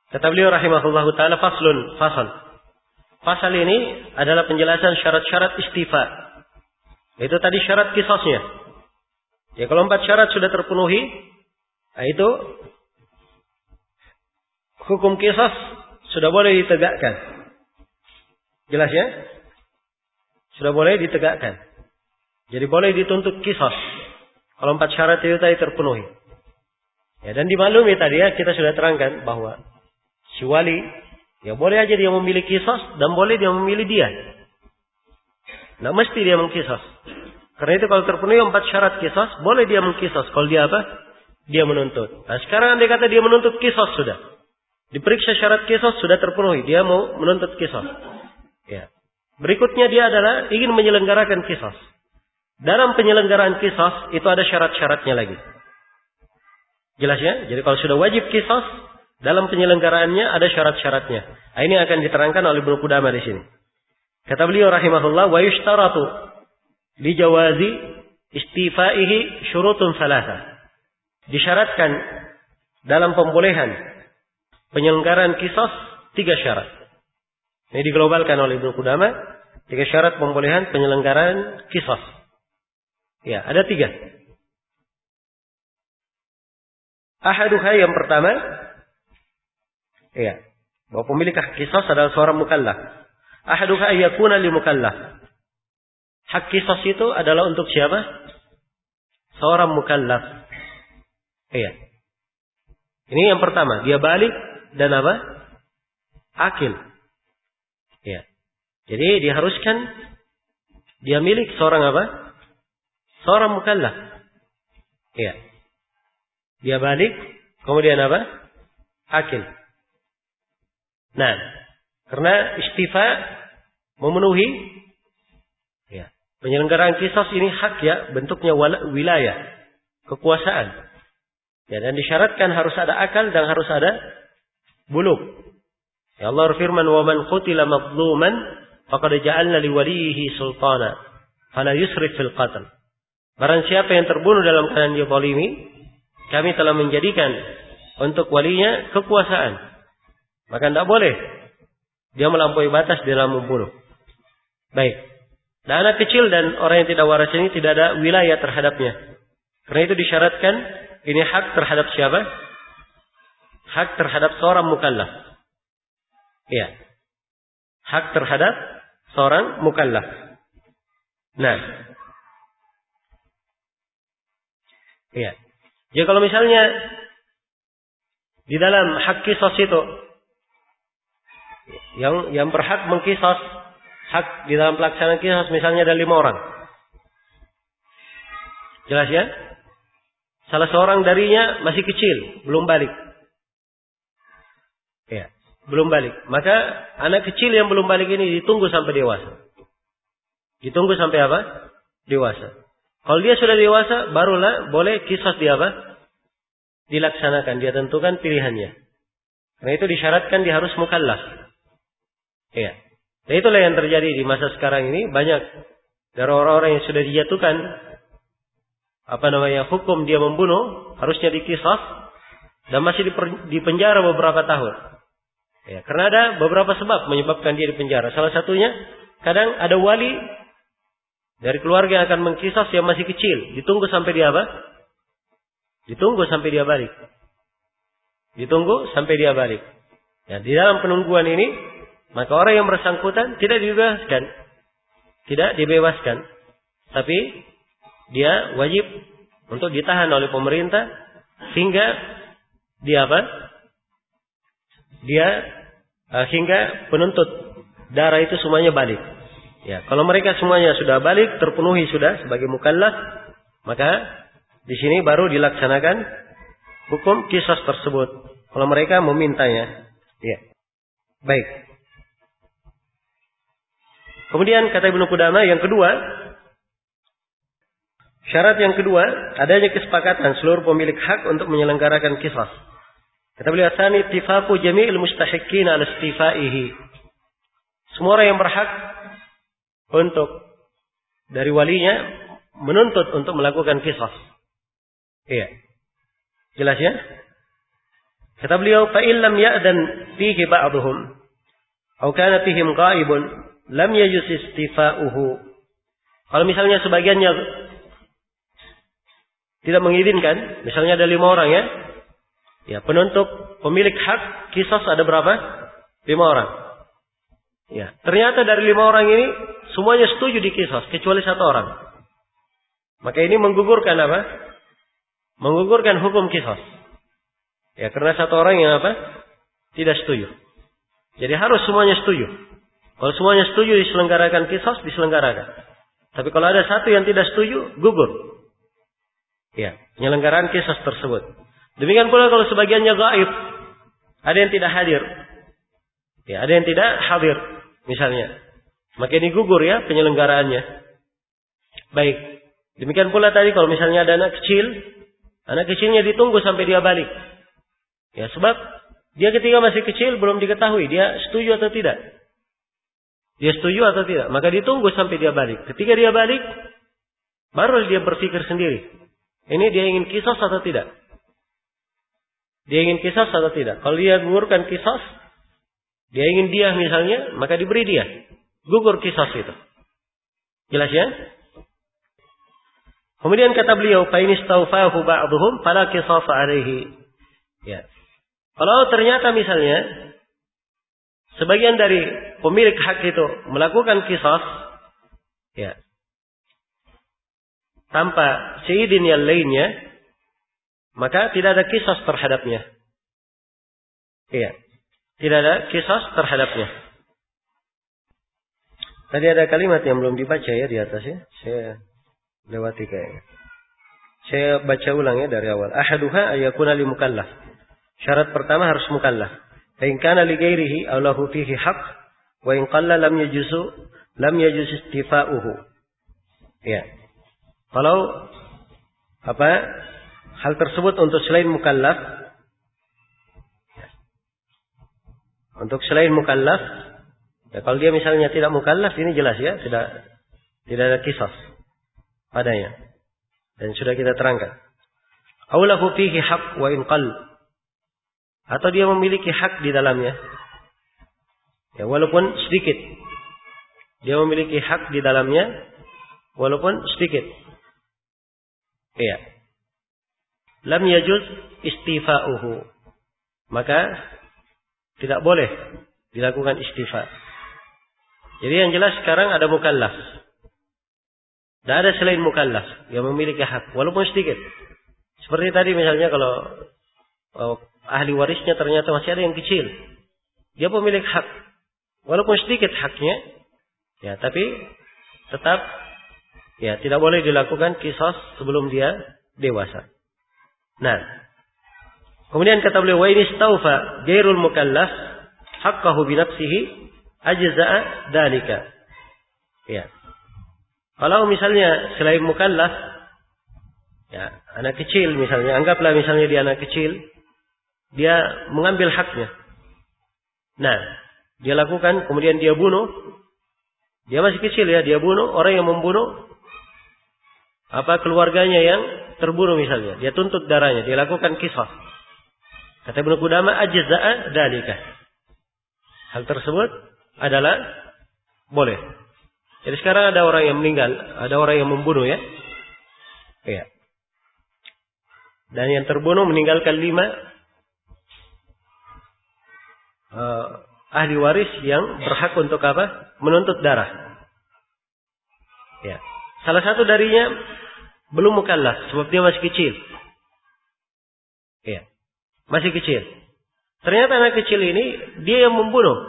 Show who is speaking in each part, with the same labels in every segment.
Speaker 1: Kata beliau rahimahullahu taala, fasal. Fasal ini adalah penjelasan syarat-syarat istifa. Itu tadi syarat qisasnya. Ya, kalau 4 syarat sudah terpenuhi, itu hukum qisas sudah boleh ditegakkan. Jelas ya? Sudah boleh ditegakkan. Jadi boleh dituntut qisas kalau 4 syarat itu tadi terpenuhi. Ya, dan dimaklumi tadi ya, kita sudah terangkan bahwa si wali ya boleh aja dia memilih qisas dan boleh dia memilih dia. Nah, mesti dia mengqisas. Karena itu kalau terpenuhi 4 syarat qisas, boleh dia mengqisas. Kalau dia apa? Dia menuntut. Nah, sekarang andai kata dia menuntut qisas sudah. Diperiksa syarat qisas sudah terpenuhi, dia mau menuntut qisas. Ya. Berikutnya dia adalah ingin menyelenggarakan qisas. Dalam penyelenggaraan qisas itu ada syarat-syaratnya lagi. Jelas ya? Jadi kalau sudah wajib qisas, dalam penyelenggaraannya ada syarat-syaratnya. Nah, ini akan diterangkan oleh Ibnu Qudamah di sini. Kata beliau rahimahullah, wa yushtaratu li jawazi istifaihi syurutun salasa. Disyaratkan dalam pembolehan penyelenggaraan qisas 3 syarat. Ini diglobalkan oleh Ibnu Qudamah, 3 syarat pembolehan penyelenggaraan qisas. Ya, ada 3. Ahaduha yang pertama, ya, bahwa pemilik hak qisas adalah seorang mukallaf. Ahaduha yakuna li mukallaf. Hak qisas itu adalah untuk siapa? Seorang mukallaf. Iya. Ini yang pertama, dia balik dan apa? Akil. Iya. Jadi diharuskan dia milik seorang apa? Seorang mukallaf. Iya. Dia balik, kemudian apa? Akil. Nah, karena istifa memenuhi ya, penyelenggaraan qisas ini hak ya, bentuknya wilayah, kekuasaan. Ya, dan disyaratkan harus ada akal dan harus ada bulugh. Ya, Allah berfirman, "Wa man qutila madluman faqad ja'alna li waliyhi sultana fala yusrif fil qatl." Barang siapa yang terbunuh dalam keadaan dia zalimi, kami telah menjadikan untuk walinya kekuasaan. Maka tidak boleh dia melampaui batas dalam membunuh. Baik. Dan anak kecil dan orang yang tidak waras ini tidak ada wilayah terhadapnya. Karena itu disyaratkan ini hak terhadap siapa? Hak terhadap seorang mukallaf. Iya. Hak terhadap seorang mukallaf. Nah. Iya. Jadi kalau misalnya di dalam hak qisas itu yang berhak mengqisas, hak di dalam pelaksanaan qisas misalnya ada 5 orang. Jelas ya? Salah seorang darinya masih kecil, belum balik. Ya, belum balik. Maka anak kecil yang belum balik ini ditunggu sampai dewasa. Ditunggu sampai apa? Dewasa. Kalau dia sudah dewasa, barulah boleh qisas dia apa? Dilaksanakan, dia tentukan pilihannya. Karena itu disyaratkan dia harus mukallaf. Iya. Dan itulah yang terjadi di masa sekarang ini, banyak dari orang-orang yang sudah dijatuhkan hukum dia membunuh, harusnya diqisas dan masih dipenjara beberapa tahun. Ya, karena ada beberapa sebab menyebabkan dia dipenjara. Salah satunya, kadang ada wali dari keluarga yang akan mengqisas yang masih kecil, ditunggu sampai dia apa? Ditunggu sampai dia balik. Ditunggu sampai dia balik. Ya, di dalam penungguan ini, maka orang yang bersangkutan tidak dibebaskan. Tidak dibebaskan. Tapi dia wajib untuk ditahan oleh pemerintah sehingga dia apa? Dia hingga penuntut darah itu semuanya balik. Ya, kalau mereka semuanya sudah balik, terpenuhi sudah sebagai mukallaf, maka di sini baru dilaksanakan hukum qisas tersebut. Kalau mereka memintanya. Ya. Baik. Kemudian kata Ibnu Qudamah yang kedua, syarat yang kedua, adanya kesepakatan seluruh pemilik hak untuk menyelenggarakan qisas. Kata beliau, "Tsani ittifaqu jami'il mustahiqqin 'ala istifaihi." Semua orang yang berhak untuk dari walinya menuntut untuk melakukan qisas. Iya. Jelas ya? Kata beliau, fa illam ya'dan fihi ba'dhum aw kana fihim ghaibun lam yajuz istifa'uhu. Kalau misalnya sebagiannya tidak mengizinkan, misalnya ada 5 orang ya. Ya, penuntut pemilik hak kisos ada berapa? 5 orang. Ya, ternyata dari 5 orang ini semuanya setuju di kisos kecuali 1 orang. Maka ini menggugurkan apa? Menggugurkan hukum kisos. Ya, karena 1 orang yang apa? Tidak setuju. Jadi harus semuanya setuju. Kalau semuanya setuju diselenggarakan kisos, diselenggarakan. Tapi kalau ada 1 yang tidak setuju, gugur. Ya, penyelenggaraan kisos tersebut. Demikian pula kalau sebagiannya gaib, ada yang tidak hadir. Ya, ada yang tidak hadir misalnya. Maka ini gugur ya penyelenggaraannya. Baik. Demikian pula tadi kalau misalnya ada anak kecilnya ditunggu sampai dia balik. Ya, sebab dia ketika masih kecil belum diketahui dia setuju atau tidak. Dia setuju atau tidak, maka ditunggu sampai dia balik. Ketika dia balik, baru dia berpikir sendiri. Ini dia ingin kisos atau tidak? Dia ingin kisos atau tidak? Kalau dia gugurkan kisos, dia ingin dia misalnya, maka diberi dia. Gugur kisos itu. Jelas ya? Kemudian kata beliau, fa in istawfahu ba'dhum fala qisafa alaihi. Ya. Kalau ternyata misalnya sebagian dari pemilik hak itu melakukan kisos, ya, tanpa seizin yang lainnya, maka tidak ada kisos terhadapnya. Iya, tidak ada kisos terhadapnya. Tadi ada kalimat yang belum dibaca ya di atas ya. Saya lewati kayaknya. Saya baca ulang ya dari awal. Ahaduha ayakuna li mukallaf. Syarat pertama harus mukallaf. Fa in kana li ghairihi aw lahu fihi haqq wa in qalla lam yajuz istifa'uhu. Ya. Kalau hal tersebut untuk selain mukallaf, untuk selain mukallaf, ya kalau dia misalnya tidak mukallaf ini jelas ya, tidak ada kisos padanya. Dan sudah kita terangkan. Aw lahu fihi haqq wa in qall. Atau dia memiliki hak di dalamnya. Ya, walaupun sedikit. Dia memiliki hak di dalamnya walaupun sedikit. Iya. Lam yajuz istifa'uhu. Maka tidak boleh dilakukan istifa. Jadi yang jelas sekarang ada mukallaf. Tidak ada selain mukallaf yang memiliki hak walaupun sedikit. Seperti tadi misalnya kalau ahli warisnya ternyata masih ada yang kecil. Dia pemilik hak. Walaupun sedikit haknya. Ya, tapi tetap ya tidak boleh dilakukan kisos sebelum dia dewasa. Nah. Kemudian kata beliau, wa in istawfa ghairul mukallaf haqqahu bi nafsihi ajza'a dalika. Ya. Kalau misalnya selain mukallaf ya, anak kecil misalnya, anggaplah misalnya dia anak kecil, dia mengambil haknya. Nah, dia lakukan, kemudian dia bunuh. Dia masih kecil ya, dia bunuh. Orang yang membunuh, keluarganya yang terbunuh misalnya. Dia tuntut darahnya, dia lakukan qisas. Kata Ibnu Qudamah, ajza'a dalika. Hal tersebut adalah boleh. Jadi sekarang ada orang yang meninggal, ada orang yang membunuh ya. Iya. Dan yang terbunuh meninggalkan 5 ahli waris yang berhak untuk menuntut darah. Ya. Salah satu darinya belum mukallaf sebab dia masih kecil. Ya. Masih kecil. Ternyata anak kecil ini dia yang membunuh.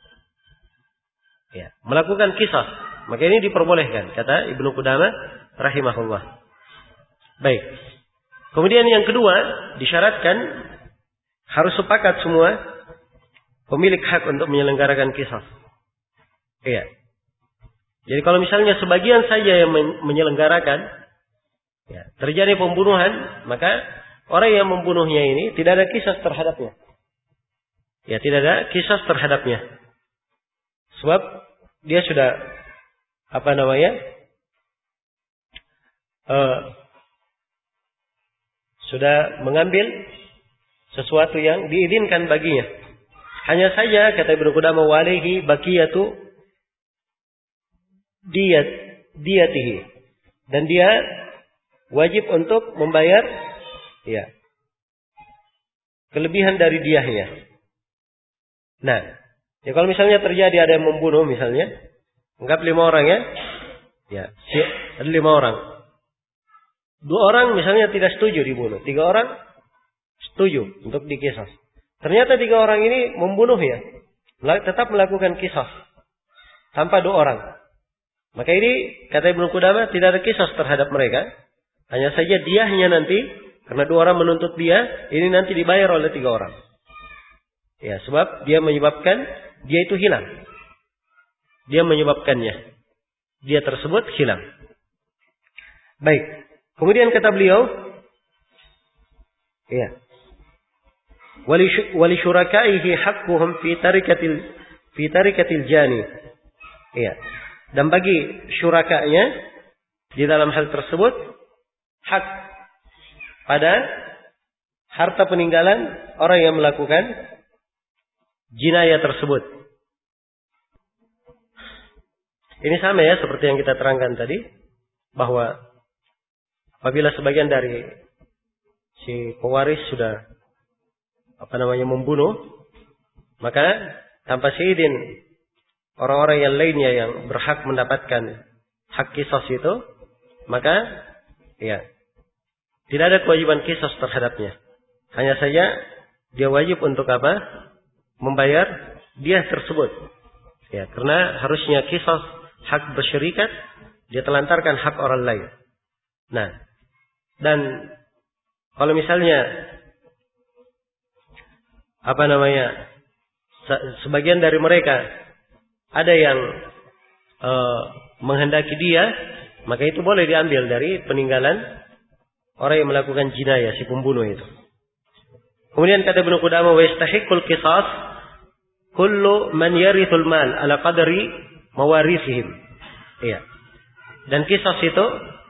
Speaker 1: Ya, melakukan qisas. Maka ini diperbolehkan kata Ibnu Qudamah rahimahullah. Baik. Kemudian yang kedua disyaratkan harus sepakat semua pemilik hak untuk menyelenggarakan qisas. Iya. Jadi kalau misalnya sebagian saja yang menyelenggarakan, ya, terjadi pembunuhan, maka orang yang membunuhnya ini tidak ada qisas terhadapnya. Ya, tidak ada qisas terhadapnya. Sebab dia sudah sudah mengambil sesuatu yang diizinkan baginya. Hanya saja kata Ibnu Qudamah walihi baqiyatu diyatihi, dan dia wajib untuk membayar kelebihan dari diyahnya. Nah, ya kalau misalnya terjadi ada yang membunuh misalnya, anggap 5 orang ada 5 orang. 2 orang misalnya tidak setuju dibunuh, 3 orang setuju untuk diqisas. Ternyata 3 orang ini membunuh tetap melakukan qisas tanpa 2 orang. Maka ini kata Ibnu Qudamah tidak ada qisas terhadap mereka. Hanya saja diyahnya nanti karena 2 orang menuntut dia, ini nanti dibayar oleh 3 orang. Ya, sebab dia menyebabkan dia itu hilang. Dia menyebabkannya. Dia tersebut hilang. Baik. Kemudian kata beliau, wali syurakaihi haqquhum fi tarikatil jani. Dan bagi syurakanya di dalam hal tersebut hak pada harta peninggalan orang yang melakukan jinayah tersebut. Ini sama seperti yang kita terangkan tadi, bahwa apabila sebagian dari si pewaris sudah membunuh, maka tanpa seizin orang-orang yang lainnya yang berhak mendapatkan hak qisas itu, maka tidak ada kewajiban qisas terhadapnya. Hanya saja dia wajib untuk membayar dia tersebut. Karena harusnya qisas hak bersyarikat, dia telantarkan hak orang lain. Nah, dan kalau misalnya sebagian dari mereka ada yang menghendaki dia, maka itu boleh diambil dari peninggalan orang yang melakukan jinayah, si pembunuh itu. Kemudian kata Ibnu Qudamah, wa yastahiqqul qisas kullu man yarithul mal ala qadri mawarithihim. Dan qisas itu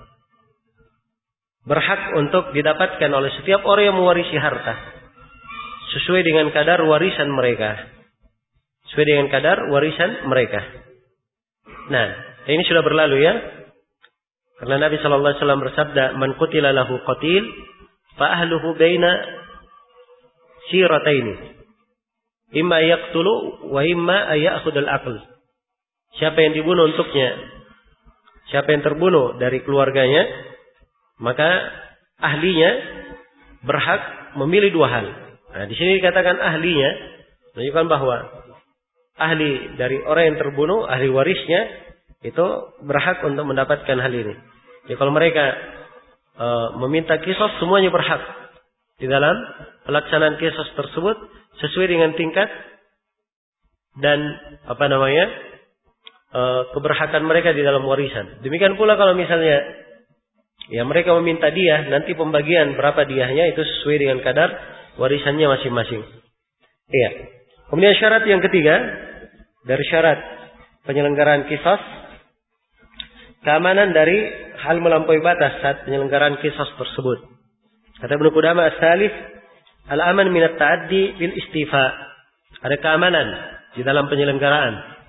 Speaker 1: berhak untuk didapatkan oleh setiap orang yang mewarisi harta sesuai dengan kadar warisan mereka. Sesuai dengan kadar warisan mereka. Nah, ini sudah berlalu Karena Nabi sallallahu alaihi wasallam bersabda, "Man qutila lahu qatil, fa ahluhu baina sirataini. Imma yaqtulu wa imma ya'khudul aql." Siapa yang dibunuh untuknya, siapa yang terbunuh dari keluarganya, maka ahlinya berhak memilih 2 hal. Nah, di sini dikatakan ahlinya, menunjukkan bahwa ahli dari orang yang terbunuh, ahli warisnya itu berhak untuk mendapatkan hal ini. Jadi kalau mereka meminta qisas, semuanya berhak di dalam pelaksanaan qisas tersebut sesuai dengan tingkat dan keberhakan mereka di dalam warisan. Demikian pula kalau misalnya mereka meminta diyah, nanti pembagian berapa diyahnya itu sesuai dengan kadar warisannya masing-masing. Kemudian syarat yang ketiga dari syarat penyelenggaraan qisas, keamanan dari hal melampaui batas saat penyelenggaraan qisas tersebut. Kata Ibnu Qudamah as-salif, al-aman min at-ta'addi bil istifa. Ada keamanan di dalam penyelenggaraan.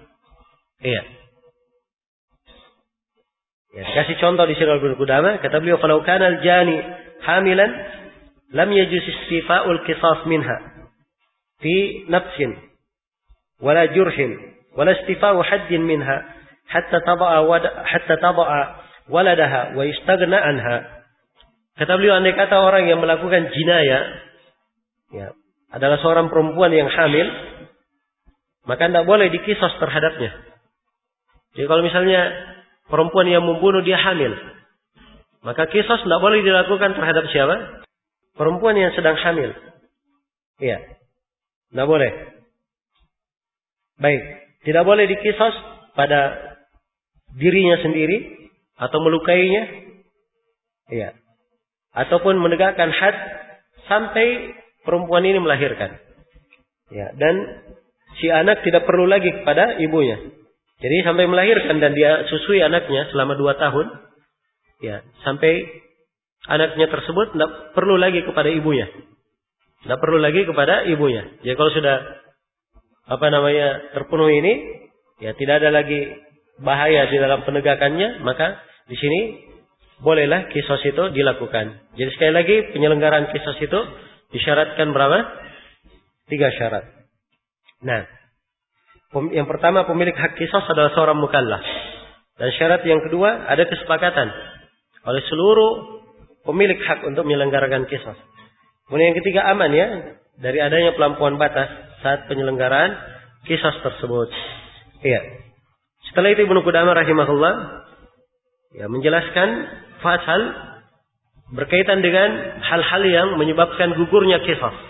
Speaker 1: Kasih contoh di sini Ibnu Qudamah, kata beliau, "Kalau kana al-jani hamilan lam yajuz istifa'ul qisas minha fi nafsin wala jurhin wala istifa'u haddin minha hatta tada'a waladaha wa istaghna anha." Kata beliau, andai kata orang yang melakukan jinayah adalah seorang perempuan yang hamil, maka tidak boleh diqisas terhadapnya. Jadi kalau misalnya perempuan yang membunuh dia hamil, maka qisas tidak boleh dilakukan terhadap siapa? Perempuan yang sedang hamil. Tidak boleh. Baik, tidak boleh diqisas pada dirinya sendiri atau melukainya. Ataupun menegakkan had sampai perempuan ini melahirkan. Dan si anak tidak perlu lagi kepada ibunya. Jadi sampai melahirkan dan dia susui anaknya selama 2 tahun. Sampai anaknya tersebut tidak perlu lagi kepada ibunya. Tidak perlu lagi kepada ibunya. Jadi kalau sudah terpenuhi ini, ya tidak ada lagi bahaya di dalam penegakannya, maka di sini bolehlah kisos itu dilakukan. Jadi sekali lagi penyelenggaraan kisos itu disyaratkan berapa? 3 syarat. Nah, yang pertama pemilik hak kisos adalah seorang mukallaf. Dan syarat yang kedua ada kesepakatan oleh seluruh pemilik hak untuk menyelenggarakan kisos. Kemudian yang ketiga aman ya dari adanya pelampauan batas saat penyelenggaraan kisos tersebut. Iya. Setelah itu Ibnu Qudamah rahimahullah ya menjelaskan fasal berkaitan dengan hal-hal yang menyebabkan gugurnya kisos.